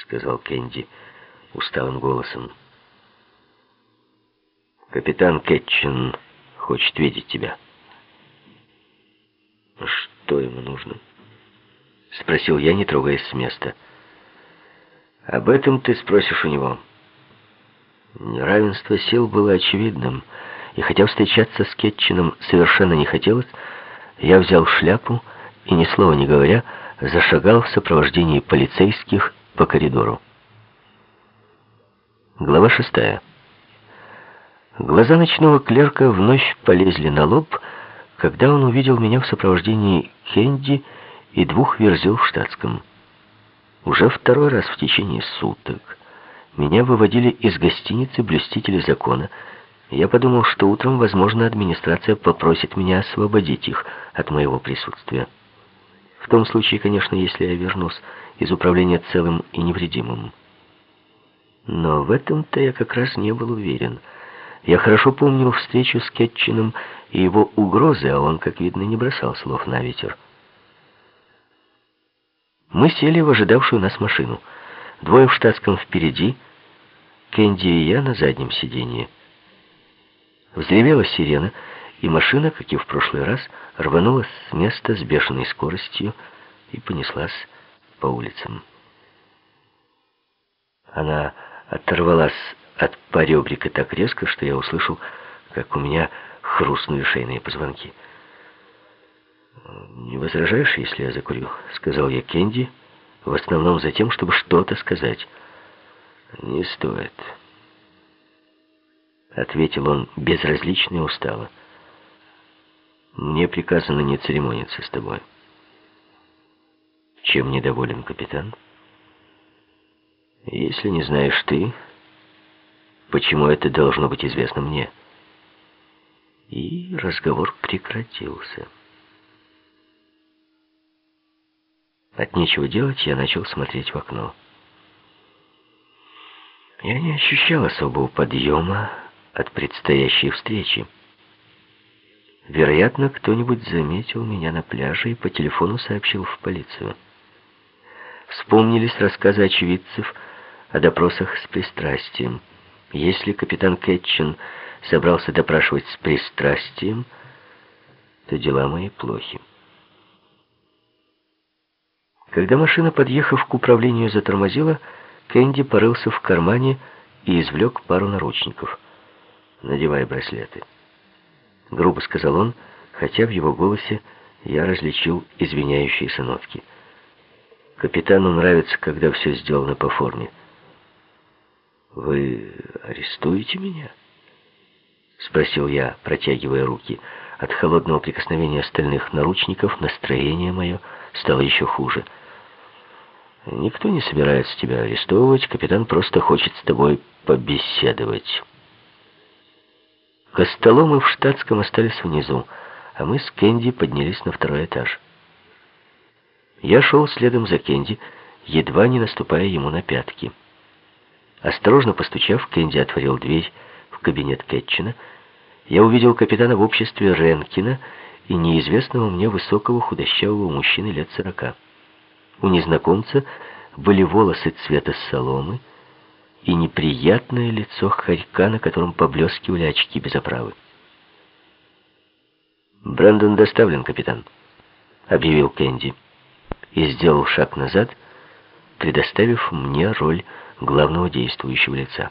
сказал Кенди усталым голосом. «Капитан Кетчин хочет видеть тебя». «Что ему нужно?» — спросил я, не трогаясь с места. «Об этом ты спросишь у него». Неравенство сил было очевидным, и хотя встречаться с Кетчином совершенно не хотелось, я взял шляпу и, ни слова не говоря, зашагал в сопровождении полицейских по коридору. Глава 6. Глаза ночного клерка вновь полезли на лоб, когда он увидел меня в сопровождении Кенди и 2 верзил в штатском. Уже второй раз в течение суток меня выводили из гостиницы блюстители закона. Я подумал, что утром, возможно, администрация попросит меня освободить их от моего присутствия. В том случае, конечно, если я вернусь из управления целым и невредимым. Но в этом-то я как раз не был уверен. Я хорошо помнил встречу с Кетчином и его угрозы, а он, как видно, не бросал слов на ветер. Мы сели в ожидавшую нас машину. 2 в штатском впереди, Кенди и я на заднем сиденье. Взревела сирена, и машина, как и в прошлый раз, рванулась с места с бешеной скоростью и понеслась по улицам. Она оторвалась от поребрика так резко, что я услышал, как у меня хрустнули шейные позвонки. «Не возражаешь, если я закурю?» — сказал я Кенди, в основном за тем, чтобы что-то сказать. «Не стоит», — ответил он безразлично и устало. «Мне приказано не церемониться с тобой». «Чем недоволен капитан?» «Если не знаешь ты, почему это должно быть известно мне?» И разговор прекратился. От нечего делать я начал смотреть в окно. Я не ощущал особого подъема от предстоящей встречи. Вероятно, кто-нибудь заметил меня на пляже и по телефону сообщил в полицию. Вспомнились рассказы очевидцев о допросах с пристрастием. Если капитан Кетчин собрался допрашивать с пристрастием, то дела мои плохи. Когда машина, подъехав к управлению, затормозила, Кенди порылся в кармане и извлек пару наручников. «Надевай браслеты», — грубо сказал он, хотя в его голосе я различил извиняющиеся нотки. «Капитану нравится, когда все сделано по форме». «Вы арестуете меня?» — спросил я, протягивая руки. От холодного прикосновения стальных наручников настроение мое стало еще хуже. «Никто не собирается тебя арестовывать, капитан просто хочет с тобой побеседовать». Костоломы в штатском остались внизу, а мы с Кенди поднялись на 2-й этаж. Я шел следом за Кенди, едва не наступая ему на пятки. Осторожно постучав, Кенди отворил дверь в кабинет Кетчина. Я увидел капитана в обществе Ренкина и неизвестного мне высокого худощавого мужчины лет 40. У незнакомца были волосы цвета соломы и неприятное лицо хорька, на котором поблескивали очки без оправы. «Брэндон доставлен, капитан», — объявил Кенди и сделал шаг назад, предоставив мне роль главного действующего лица.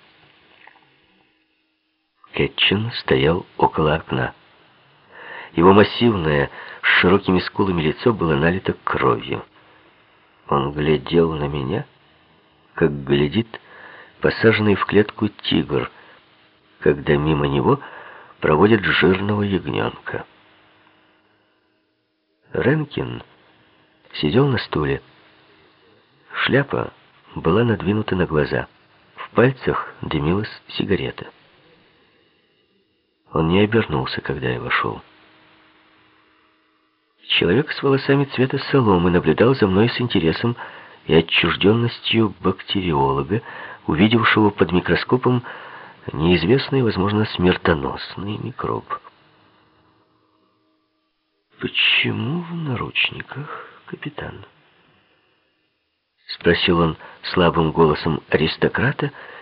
Кетчин стоял около окна. Его массивное, с широкими скулами лицо было налито кровью. Он глядел на меня, как глядит посаженный в клетку тигр, когда мимо него проводят жирного ягненка. Ренкин сидел на стуле. Шляпа была надвинута на глаза. В пальцах дымилась сигарета. Он не обернулся, когда я вошел. Человек с волосами цвета соломы наблюдал за мной с интересом и отчужденностью бактериолога, увидевшего под микроскопом неизвестный, возможно, смертоносный микроб. «Почему в наручниках, капитан?» спросил он слабым голосом аристократа